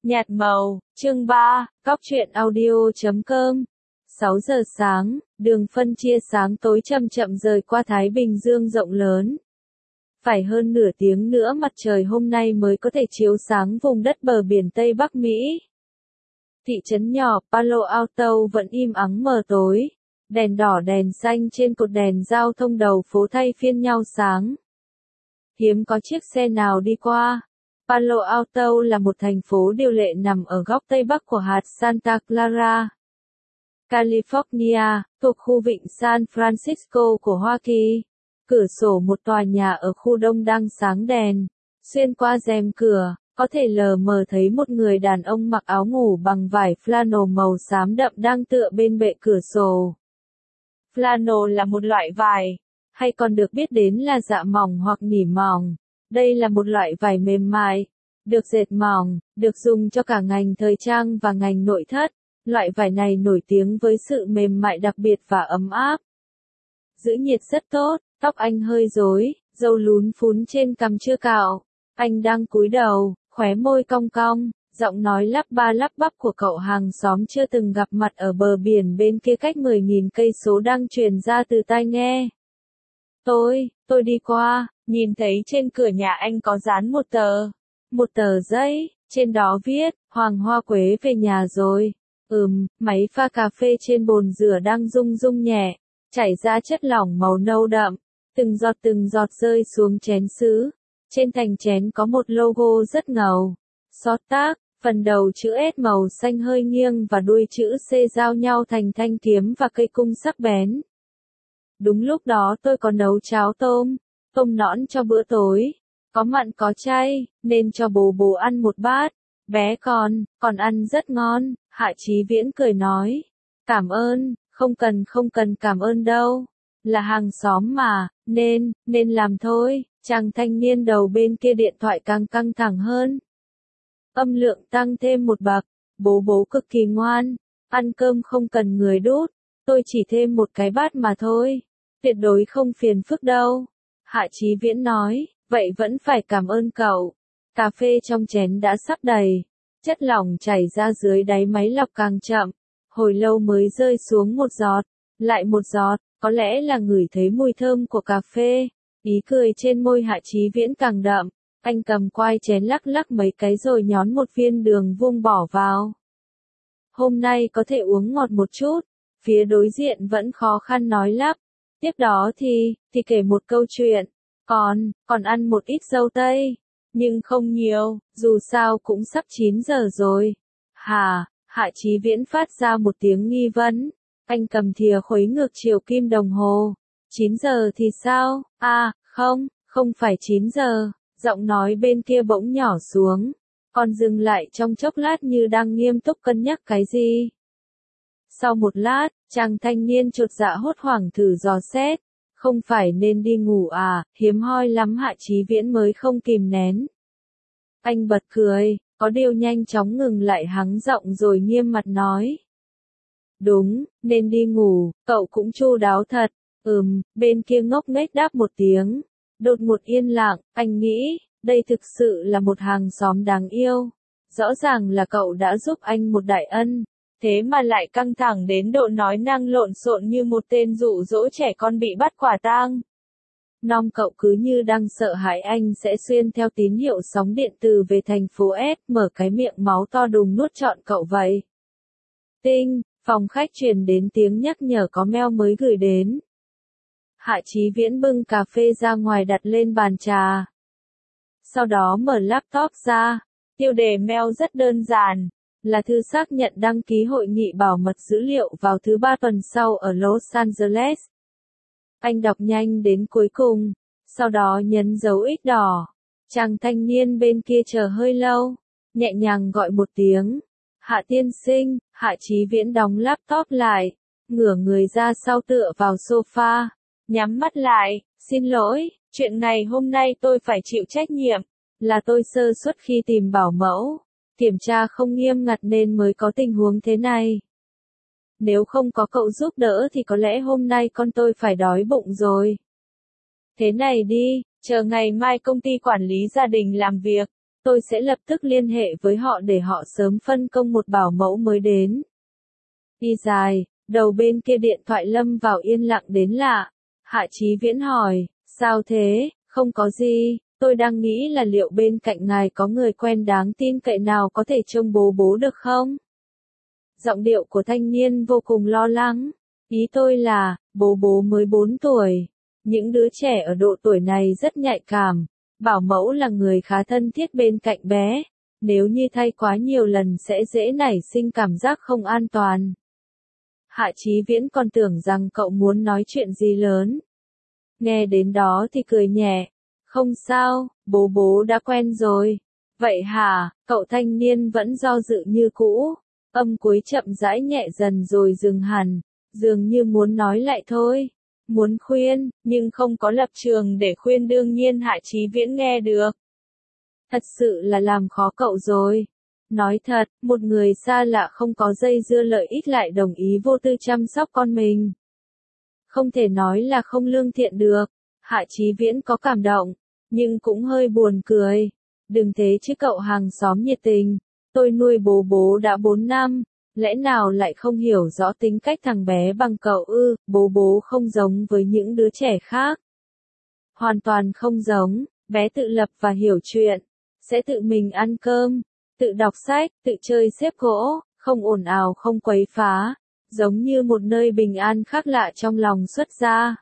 Nhạt màu, chương 3, góc truyện audio.com 6 giờ sáng, đường phân chia sáng tối chậm chậm rời qua Thái Bình Dương rộng lớn. Phải hơn nửa tiếng nữa mặt trời hôm nay mới có thể chiếu sáng vùng đất bờ biển Tây Bắc Mỹ. Thị trấn nhỏ Palo Alto vẫn im ắng mờ tối, đèn đỏ đèn xanh trên cột đèn giao thông đầu phố thay phiên nhau sáng. Hiếm có chiếc xe nào đi qua. Palo Alto là một thành phố điều lệ nằm ở góc Tây Bắc của hạt Santa Clara, California, thuộc khu vịnh San Francisco của Hoa Kỳ. Cửa sổ một tòa nhà ở khu đông đang sáng đèn. Xuyên qua rèm cửa, có thể lờ mờ thấy một người đàn ông mặc áo ngủ bằng vải flannel màu xám đậm đang tựa bên bệ cửa sổ. Flannel là một loại vải, hay còn được biết đến là dạ mỏng hoặc nỉ mỏng. Đây là một loại vải mềm mại, được dệt mỏng, được dùng cho cả ngành thời trang và ngành nội thất. Loại vải này nổi tiếng với sự mềm mại đặc biệt và ấm áp. Giữ nhiệt rất tốt, tóc anh hơi rối, râu lún phún trên cằm chưa cạo. Anh đang cúi đầu, khóe môi cong cong, giọng nói lắp ba lắp bắp của cậu hàng xóm chưa từng gặp mặt ở bờ biển bên kia cách 10.000 cây số đang truyền ra từ tai nghe. Tôi đi qua, nhìn thấy trên cửa nhà anh có dán một tờ giấy, trên đó viết, Hoàng Hoa Quế về nhà rồi. Máy pha cà phê trên bồn rửa đang rung rung nhẹ, chảy ra chất lỏng màu nâu đậm, từng giọt rơi xuống chén sứ. Trên thành chén có một logo rất ngầu. Xót tác, phần đầu chữ S màu xanh hơi nghiêng và đuôi chữ C giao nhau thành thanh kiếm và cây cung sắc bén. Đúng lúc đó tôi có nấu cháo tôm nõn cho bữa tối. Có mặn có chay, nên cho bố ăn một bát. Bé còn ăn rất ngon. Hạ Chí Viễn cười nói. Cảm ơn, không cần cảm ơn đâu. Là hàng xóm mà, nên làm thôi. Chàng thanh niên đầu bên kia điện thoại càng căng thẳng hơn. Âm lượng tăng thêm một bậc. Bố cực kỳ ngoan. Ăn cơm không cần người đút. Tôi chỉ thêm một cái bát mà thôi. Tuyệt đối không phiền phức đâu. Hạ Chí Viễn nói, vậy vẫn phải cảm ơn cậu. Cà phê trong chén đã sắp đầy. Chất lỏng chảy ra dưới đáy máy lọc càng chậm. Hồi lâu mới rơi xuống một giọt. Lại một giọt, có lẽ là ngửi thấy mùi thơm của cà phê. Ý cười trên môi Hạ Chí Viễn càng đậm. Anh cầm quai chén lắc mấy cái rồi nhón một viên đường vuông bỏ vào. Hôm nay có thể uống ngọt một chút. Phía đối diện vẫn khó khăn nói lắp. Tiếp đó thì kể một câu chuyện. Còn ăn một ít dâu tây. Nhưng không nhiều, dù sao cũng sắp 9 giờ rồi. Hả? Hạ Chí Viễn phát ra một tiếng nghi vấn. Anh cầm thìa khuấy ngược chiều kim đồng hồ. 9 giờ thì sao? Không phải 9 giờ. Giọng nói bên kia bỗng nhỏ xuống. Còn dừng lại trong chốc lát như đang nghiêm túc cân nhắc cái gì. Sau một lát, chàng thanh niên chột dạ hốt hoảng thử dò xét. Không phải nên đi ngủ à, hiếm hoi lắm. Hạ Chí Viễn mới không kìm nén. Anh bật cười, có điều nhanh chóng ngừng lại hắng giọng rồi nghiêm mặt nói. Đúng, nên đi ngủ, cậu cũng chu đáo thật. Bên kia ngốc nghếch đáp một tiếng. Đột ngột yên lặng, anh nghĩ, đây thực sự là một hàng xóm đáng yêu. Rõ ràng là cậu đã giúp anh một đại ân. Thế mà lại căng thẳng đến độ nói năng lộn xộn như một tên dụ dỗ trẻ con bị bắt quả tang. Cậu cứ như đang sợ hãi anh sẽ xuyên theo tín hiệu sóng điện từ về thành phố S, mở cái miệng máu to đùng nuốt trọn cậu vậy. Tinh, phòng khách truyền đến tiếng nhắc nhở có mail mới gửi đến. Hạ Chí Viễn bưng cà phê ra ngoài đặt lên bàn trà. Sau đó mở laptop ra. Tiêu đề mail rất đơn giản. Là thư xác nhận đăng ký hội nghị bảo mật dữ liệu vào thứ 3 tuần sau ở Los Angeles. Anh đọc nhanh đến cuối cùng, sau đó nhấn dấu X đỏ. Chàng thanh niên bên kia chờ hơi lâu, nhẹ nhàng gọi một tiếng. Hạ tiên sinh. Hạ Chí Viễn đóng laptop lại, ngửa người ra sau tựa vào sofa, nhắm mắt lại. Xin lỗi, chuyện ngày hôm nay tôi phải chịu trách nhiệm. Là tôi sơ suất khi tìm bảo mẫu. Kiểm tra không nghiêm ngặt nên mới có tình huống thế này. Nếu không có cậu giúp đỡ thì có lẽ hôm nay con tôi phải đói bụng rồi. Thế này đi, chờ ngày mai công ty quản lý gia đình làm việc. Tôi sẽ lập tức liên hệ với họ để họ sớm phân công một bảo mẫu mới đến. Y dài, đầu bên kia điện thoại lâm vào yên lặng đến lạ. Hạ Chí Viễn hỏi, sao thế, không có gì, tôi đang nghĩ là liệu bên cạnh ngài có người quen đáng tin cậy nào có thể trông bố bố được không? Giọng điệu của thanh niên vô cùng lo lắng. Ý tôi là, bố bố mới 4 tuổi. Những đứa trẻ ở độ tuổi này rất nhạy cảm. Bảo mẫu là người khá thân thiết bên cạnh bé. Nếu như thay quá nhiều lần sẽ dễ nảy sinh cảm giác không an toàn. Hạ Chí Viễn còn tưởng rằng cậu muốn nói chuyện gì lớn. Nghe đến đó thì cười nhẹ. Không sao, bố bố đã quen rồi. Vậy hả, cậu thanh niên vẫn do dự như cũ. Âm cuối chậm rãi nhẹ dần rồi dừng hẳn. Dường như muốn nói lại thôi. Muốn khuyên, nhưng không có lập trường để khuyên đương nhiên Hạ Chí Viễn nghe được. Thật sự là làm khó cậu rồi. Nói thật, một người xa lạ không có dây dưa lợi ích lại đồng ý vô tư chăm sóc con mình. Không thể nói là không lương thiện được. Hạ Chí Viễn có cảm động, nhưng cũng hơi buồn cười. Đừng thế chứ cậu hàng xóm nhiệt tình. Tôi nuôi bố bố đã 4 năm. Lẽ nào lại không hiểu rõ tính cách thằng bé bằng cậu ư? Bố bố không giống với những đứa trẻ khác. Hoàn toàn không giống. Bé tự lập và hiểu chuyện. Sẽ tự mình ăn cơm, tự đọc sách, tự chơi xếp gỗ, không ồn ào không quấy phá. Giống như một nơi bình an khác lạ trong lòng xuất ra.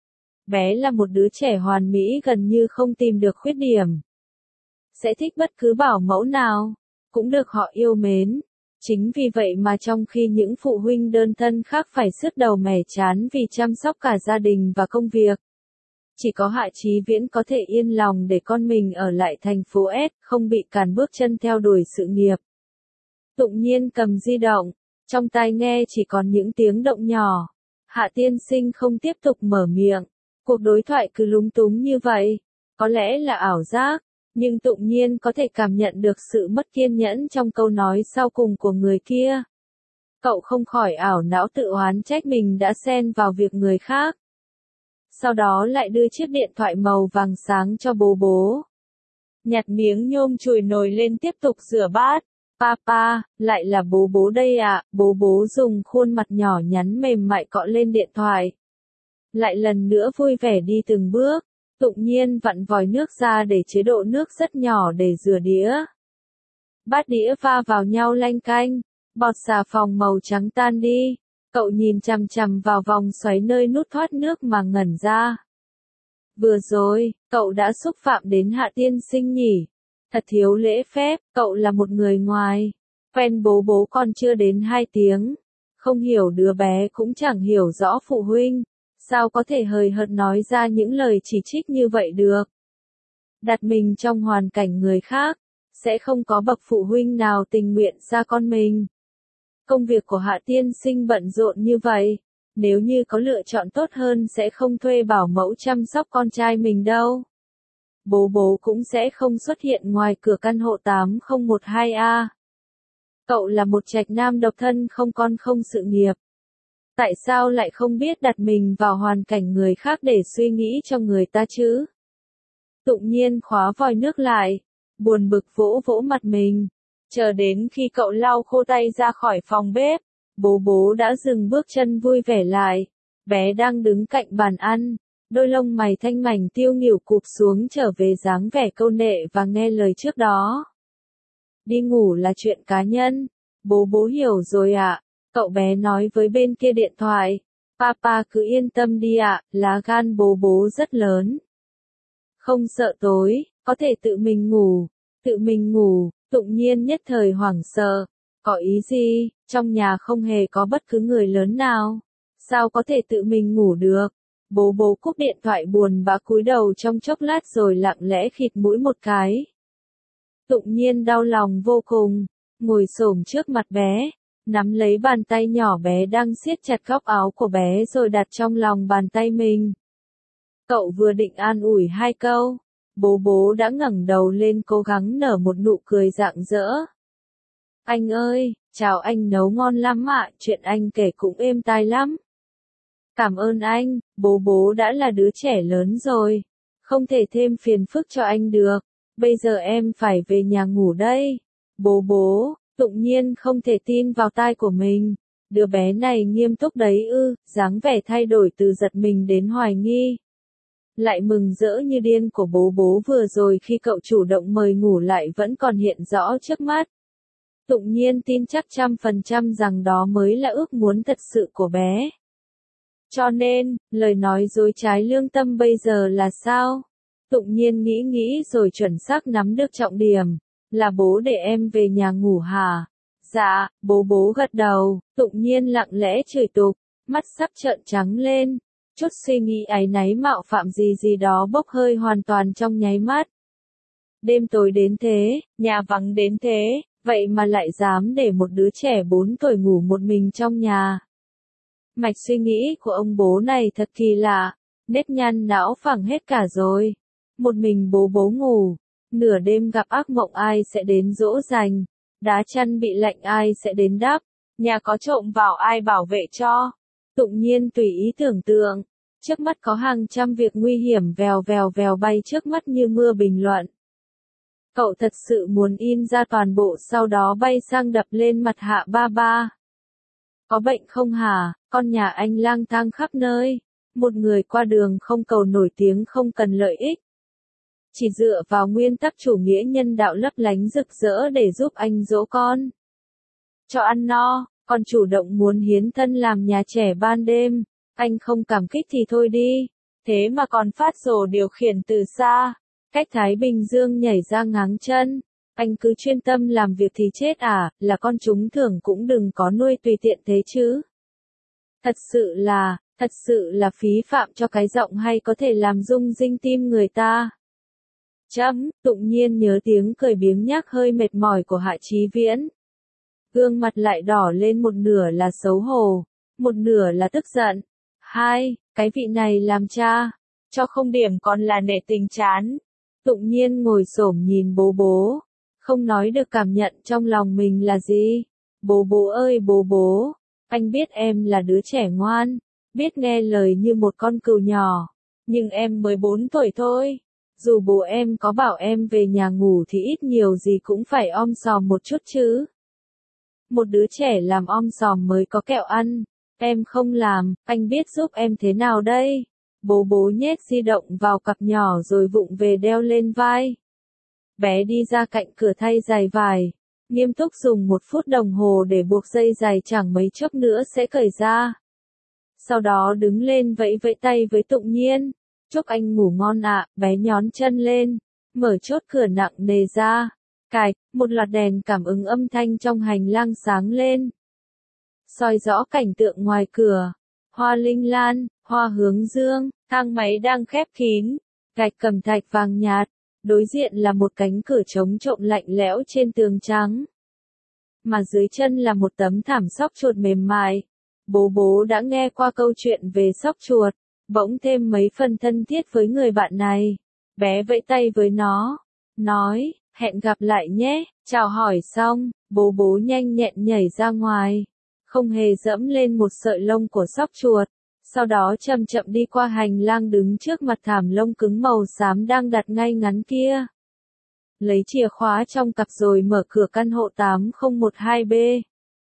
Bé là một đứa trẻ hoàn mỹ gần như không tìm được khuyết điểm. Sẽ thích bất cứ bảo mẫu nào, cũng được họ yêu mến. Chính vì vậy mà trong khi những phụ huynh đơn thân khác phải sứt đầu mẻ trán vì chăm sóc cả gia đình và công việc, chỉ có Hạ Chí Viễn có thể yên lòng để con mình ở lại thành phố S, không bị cản bước chân theo đuổi sự nghiệp. Tụng Nhiên cầm di động, trong tai nghe chỉ còn những tiếng động nhỏ. Hạ tiên sinh không tiếp tục mở miệng. Cuộc đối thoại cứ lúng túng như vậy. Có lẽ là ảo giác, nhưng Tụng Nhiên có thể cảm nhận được sự mất kiên nhẫn trong câu nói sau cùng của người kia. Cậu không khỏi ảo não tự oán trách mình đã xen vào việc người khác. Sau đó lại đưa chiếc điện thoại màu vàng sáng cho bố bố. Nhặt miếng nhôm chùi nồi lên tiếp tục rửa bát. Papa, lại là bố bố đây ạ. Bố bố dùng khuôn mặt nhỏ nhắn mềm mại cọ lên điện thoại. Lại lần nữa vui vẻ đi từng bước. Tụng Nhiên vặn vòi nước ra để chế độ nước rất nhỏ để rửa đĩa. Bát đĩa va vào nhau lanh canh. Bọt xà phòng màu trắng tan đi. Cậu nhìn chằm chằm vào vòng xoáy nơi nút thoát nước mà ngẩn ra. Vừa rồi, cậu đã xúc phạm đến Hạ tiên sinh nhỉ? Thật thiếu lễ phép, cậu là một người ngoài. Quen bố bố còn chưa đến 2 tiếng. Không hiểu đứa bé cũng chẳng hiểu rõ phụ huynh. Sao có thể hời hợt nói ra những lời chỉ trích như vậy được? Đặt mình trong hoàn cảnh người khác, sẽ không có bậc phụ huynh nào tình nguyện xa con mình. Công việc của Hạ tiên sinh bận rộn như vậy, nếu như có lựa chọn tốt hơn sẽ không thuê bảo mẫu chăm sóc con trai mình đâu. Bố bố cũng sẽ không xuất hiện ngoài cửa căn hộ 8012A. Cậu là một trạch nam độc thân không con không sự nghiệp. Tại sao lại không biết đặt mình vào hoàn cảnh người khác để suy nghĩ cho người ta chứ? Tụng Nhiên khóa vòi nước lại, buồn bực vỗ vỗ mặt mình. Chờ đến khi cậu lau khô tay ra khỏi phòng bếp, bố bố đã dừng bước chân vui vẻ lại. Bé đang đứng cạnh bàn ăn, đôi lông mày thanh mảnh tiêu nghỉu cụp xuống trở về dáng vẻ câu nệ và nghe lời trước đó. Đi ngủ là chuyện cá nhân. Bố bố hiểu rồi ạ. Cậu bé nói với bên kia điện thoại. Papa cứ yên tâm đi ạ, lá gan bố bố rất lớn. Không sợ tối, có thể tự mình ngủ. Tự mình ngủ. Tụng Nhiên nhất thời hoảng sợ. Có ý gì? Trong nhà không hề có bất cứ người lớn nào. Sao có thể tự mình ngủ được? Bố bố cúp điện thoại buồn bã cúi đầu trong chốc lát rồi lặng lẽ khịt mũi một cái. Tụng Nhiên đau lòng vô cùng, ngồi xổm trước mặt bé, nắm lấy bàn tay nhỏ bé đang siết chặt góc áo của bé rồi đặt trong lòng bàn tay mình. Cậu vừa định an ủi 2 câu, bố bố đã ngẩng đầu lên cố gắng nở một nụ cười rạng rỡ. Anh ơi, chào anh nấu ngon lắm ạ, chuyện anh kể cũng êm tai lắm. Cảm ơn anh, bố bố đã là đứa trẻ lớn rồi, không thể thêm phiền phức cho anh được. Bây giờ em phải về nhà ngủ đây. Bố, Tụng Nhiên không thể tin vào tai của mình. Đứa bé này nghiêm túc đấy ư, dáng vẻ thay đổi từ giật mình đến hoài nghi. Lại mừng rỡ như điên của bố vừa rồi khi cậu chủ động mời ngủ lại vẫn còn hiện rõ trước mắt. Tụng Nhiên tin chắc 100% rằng đó mới là ước muốn thật sự của bé. Cho nên, lời nói dối trái lương tâm bây giờ là sao? Tụng Nhiên nghĩ rồi chuẩn xác nắm được trọng điểm. Là bố để em về nhà ngủ hả? Dạ, bố gật đầu. Tụng Nhiên lặng lẽ chửi tục, mắt sắp trợn trắng lên. Chút suy nghĩ áy náy mạo phạm gì đó bốc hơi hoàn toàn trong nháy mắt. Đêm tối đến thế, nhà vắng đến thế, vậy mà lại dám để một đứa trẻ 4 tuổi ngủ một mình trong nhà. Mạch suy nghĩ của ông bố này thật kỳ lạ, nếp nhăn não phẳng hết cả rồi. Một mình bố ngủ, nửa đêm gặp ác mộng ai sẽ đến dỗ dành, đá chăn bị lạnh ai sẽ đến đắp, nhà có trộm vào ai bảo vệ cho. Tụng Nhiên tùy ý tưởng tượng, trước mắt có hàng trăm việc nguy hiểm vèo bay trước mắt như mưa bình luận. Cậu thật sự muốn in ra toàn bộ sau đó bay sang đập lên mặt Hạ Ba. Có bệnh không hả, con nhà anh lang thang khắp nơi, một người qua đường không cầu nổi tiếng không cần lợi ích. Chỉ dựa vào nguyên tắc chủ nghĩa nhân đạo lấp lánh rực rỡ để giúp anh dỗ con. Cho ăn no, còn chủ động muốn hiến thân làm nhà trẻ ban đêm, anh không cảm kích thì thôi đi, thế mà còn phát rồ điều khiển từ xa, cách Thái Bình Dương nhảy ra ngáng chân. Anh cứ chuyên tâm làm việc thì chết à, là con chúng thưởng cũng đừng có nuôi tùy tiện thế chứ. Thật sự là phí phạm cho cái giọng hay có thể làm rung rinh tim người ta. Tụng Nhiên nhớ tiếng cười biếng nhác hơi mệt mỏi của Hạ Chí Viễn. Gương mặt lại đỏ lên, một nửa là xấu hổ, một nửa là tức giận. Cái vị này làm cha, cho không điểm còn là nể tình chán. Tụng Nhiên ngồi xổm nhìn bố, không nói được cảm nhận trong lòng mình là gì. Bố ơi bố, anh biết em là đứa trẻ ngoan, biết nghe lời như một con cừu nhỏ, nhưng em mới 4 tuổi thôi. Dù bố em có bảo em về nhà ngủ thì ít nhiều gì cũng phải om sòm một chút chứ. Một đứa trẻ làm om sòm mới có kẹo ăn, em không làm, anh biết giúp em thế nào đây? Bố nhét di động vào cặp nhỏ rồi vụng về đeo lên vai. Bé đi ra cạnh cửa thay giày vải, nghiêm túc dùng 1 phút đồng hồ để buộc dây giày, chẳng mấy chốc nữa sẽ cởi ra. Sau đó đứng lên vẫy tay với Tụng Nhiên. Chúc anh ngủ ngon ạ, bé nhón chân lên, mở chốt cửa nặng nề ra. Cạch, một loạt đèn cảm ứng âm thanh trong hành lang sáng lên. Soi rõ cảnh tượng ngoài cửa. Hoa linh lan, hoa hướng dương, thang máy đang khép kín, gạch cẩm thạch vàng nhạt. Đối diện là một cánh cửa chống trộm lạnh lẽo trên tường trắng. Mà dưới chân là một tấm thảm xóc chuột mềm mại. Bố đã nghe qua câu chuyện về xóc chuột, bỗng thêm mấy phần thân thiết với người bạn này. Bé vẫy tay với nó, nói, hẹn gặp lại nhé, chào hỏi xong, bố nhanh nhẹn nhảy ra ngoài, không hề dẫm lên một sợi lông của xóc chuột. Sau đó chậm chậm đi qua hành lang đứng trước mặt thảm lông cứng màu xám đang đặt ngay ngắn kia. Lấy chìa khóa trong cặp rồi mở cửa căn hộ 8012B.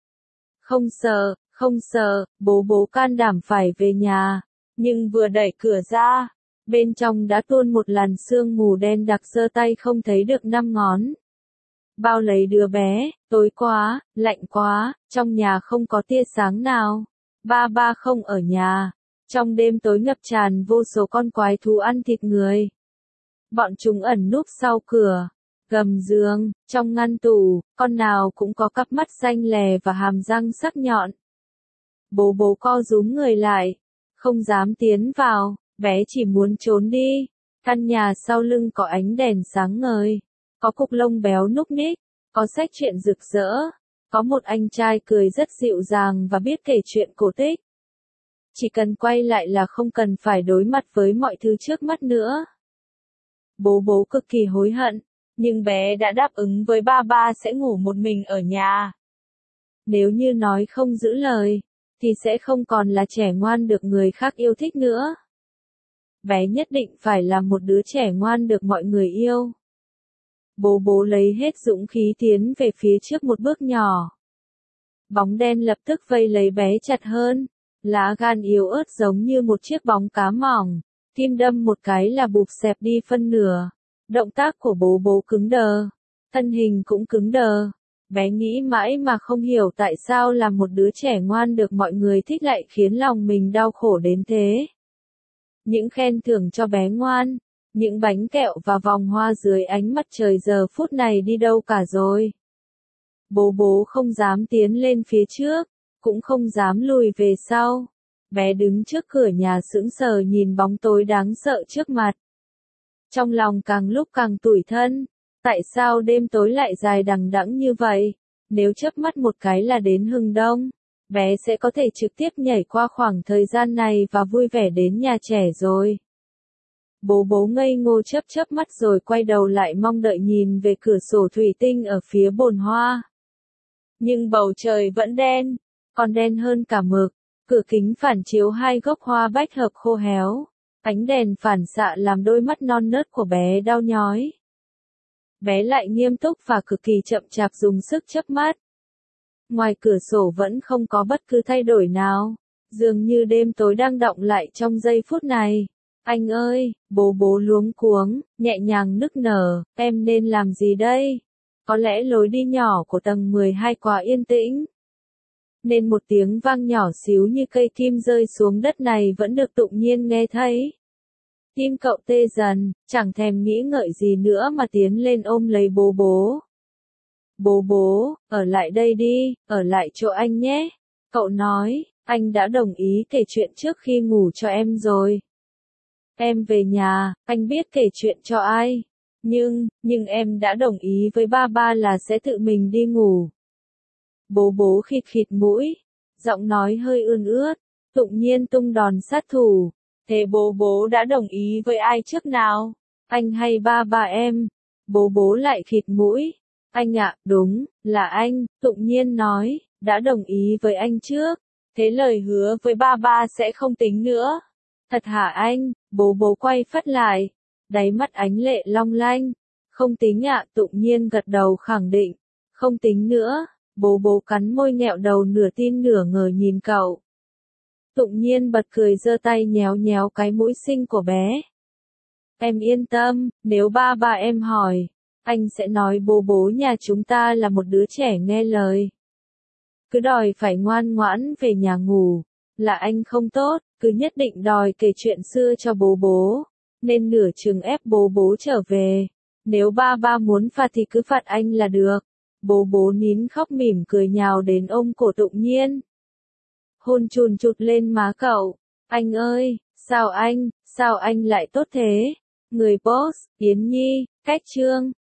Không sợ, bố can đảm phải về nhà. Nhưng vừa đẩy cửa ra, bên trong đã tuôn một làn sương mù đen đặc, giơ tay không thấy được 5 ngón. Bao lấy đứa bé, tối quá, lạnh quá, trong nhà không có tia sáng nào. Ba không ở nhà. Trong đêm tối ngập tràn vô số con quái thú ăn thịt người. Bọn chúng ẩn núp sau cửa, gầm giường, trong ngăn tủ, con nào cũng có cặp mắt xanh lè và hàm răng sắc nhọn. Bố co rúm người lại, không dám tiến vào, bé chỉ muốn trốn đi. Căn nhà sau lưng có ánh đèn sáng ngời, có cục lông béo núc ních, có sách truyện rực rỡ, có một anh trai cười rất dịu dàng và biết kể chuyện cổ tích. Chỉ cần quay lại là không cần phải đối mặt với mọi thứ trước mắt nữa. Bố cực kỳ hối hận, nhưng bé đã đáp ứng với ba sẽ ngủ một mình ở nhà. Nếu như nói không giữ lời, thì sẽ không còn là trẻ ngoan được người khác yêu thích nữa. Bé nhất định phải là một đứa trẻ ngoan được mọi người yêu. Bố lấy hết dũng khí tiến về phía trước một bước nhỏ. Bóng đen lập tức vây lấy bé chặt hơn. Lá gan yếu ớt giống như một chiếc bóng cá mỏng. Kim đâm một cái là bụp xẹp đi phân nửa. Động tác của bố cứng đờ. Thân hình cũng cứng đờ. Bé nghĩ mãi mà không hiểu tại sao là một đứa trẻ ngoan được mọi người thích lại khiến lòng mình đau khổ đến thế. Những khen thưởng cho bé ngoan, những bánh kẹo và vòng hoa dưới ánh mặt trời giờ phút này đi đâu cả rồi. Bố không dám tiến lên phía trước, cũng không dám lùi về sau. Bé đứng trước cửa nhà sững sờ nhìn bóng tối đáng sợ trước mặt. Trong lòng càng lúc càng tủi thân. Tại sao đêm tối lại dài đằng đẵng như vậy? Nếu chớp mắt một cái là đến hừng đông, bé sẽ có thể trực tiếp nhảy qua khoảng thời gian này và vui vẻ đến nhà trẻ rồi. Bố ngây ngô chớp mắt rồi quay đầu lại mong đợi nhìn về cửa sổ thủy tinh ở phía bồn hoa. Nhưng bầu trời vẫn đen, còn đen hơn cả mực. Cửa kính phản chiếu hai gốc hoa bách hợp khô héo. Ánh đèn phản xạ làm đôi mắt non nớt của bé đau nhói. Bé lại nghiêm túc và cực kỳ chậm chạp dùng sức chớp mắt. Ngoài cửa sổ vẫn không có bất cứ thay đổi nào. Dường như đêm tối đang đọng lại trong giây phút này. Anh ơi, bố luống cuống, nhẹ nhàng nức nở, em nên làm gì đây? Có lẽ lối đi nhỏ của tầng 12 quá yên tĩnh. Nên một tiếng vang nhỏ xíu như cây kim rơi xuống đất này vẫn được tự nhiên nghe thấy. Tim cậu tê dần, chẳng thèm nghĩ ngợi gì nữa mà tiến lên ôm lấy bố. Bố, ở lại đây đi, ở lại chỗ anh nhé. Cậu nói, anh đã đồng ý kể chuyện trước khi ngủ cho em rồi. Em về nhà, anh biết kể chuyện cho ai. Nhưng em đã đồng ý với ba là sẽ tự mình đi ngủ. Bố khịt khịt mũi, giọng nói hơi ươn ướt, tự nhiên tung đòn sát thủ. Thế bố đã đồng ý với ai trước nào? Anh hay ba em? Bố lại khịt mũi. Anh ạ, đúng, là anh, tự nhiên nói, đã đồng ý với anh trước. Thế lời hứa với ba sẽ không tính nữa. Thật hả anh? Bố quay phắt lại. Đáy mắt ánh lệ long lanh. Không tính ạ, tự nhiên gật đầu khẳng định. Không tính nữa. Bố cắn môi nghẹo đầu nửa tin nửa ngờ nhìn cậu. Tự nhiên bật cười giơ tay nhéo nhéo cái mũi xinh của bé. Em yên tâm, nếu ba em hỏi, anh sẽ nói bố nhà chúng ta là một đứa trẻ nghe lời. Cứ đòi phải ngoan ngoãn về nhà ngủ, là anh không tốt, cứ nhất định đòi kể chuyện xưa cho bố. Nên nửa chừng ép bố trở về. Nếu ba muốn phạt thì cứ phạt anh là được. Bố nín khóc mỉm cười nhào đến ôm cổ tự nhiên. Hôn chùn chụt lên má cậu. Anh ơi, sao anh lại tốt thế? Người boss, Yến Nhi, Cách Trương.